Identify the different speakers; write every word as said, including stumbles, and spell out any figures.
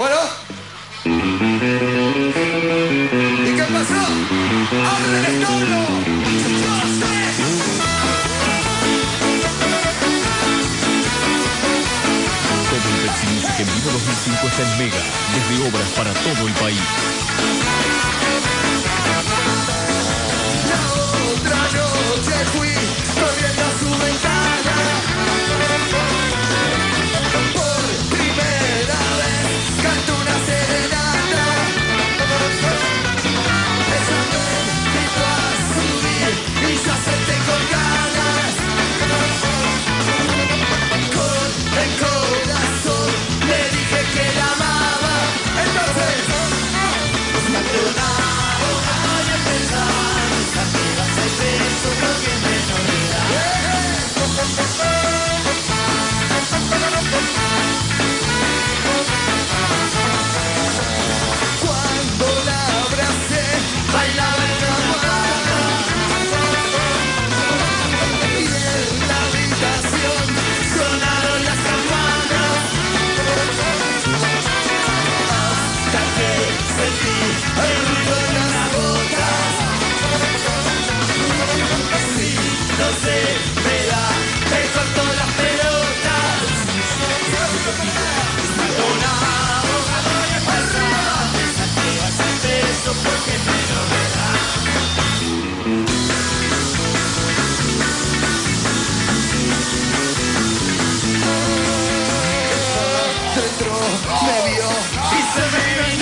Speaker 1: Bueno. ¿Y qué pasó? ¡Abre el establo!
Speaker 2: Todo el Pepsi Music en vivo dos mil cinco está en Mega, desde obras para todo el país.
Speaker 1: La otra noche fui corriendo a su ventana. Por primera vez canto una serenata. Ella me invitó a subir y yo acepté con ganas. Con el corazón le dije que la amaba. Entonces buscate una abogada y empezar. Buscate vas a peso porque me Cuando la abracé, bailaba en la guarda. Y en la habitación sonaron las campanas. Hasta que sentí el ruido de las botas. Si no se me da, te corto las pelotas. Una abogada y empezar. Desactivas el beso porque menos me da. Dentro me vio y se me vino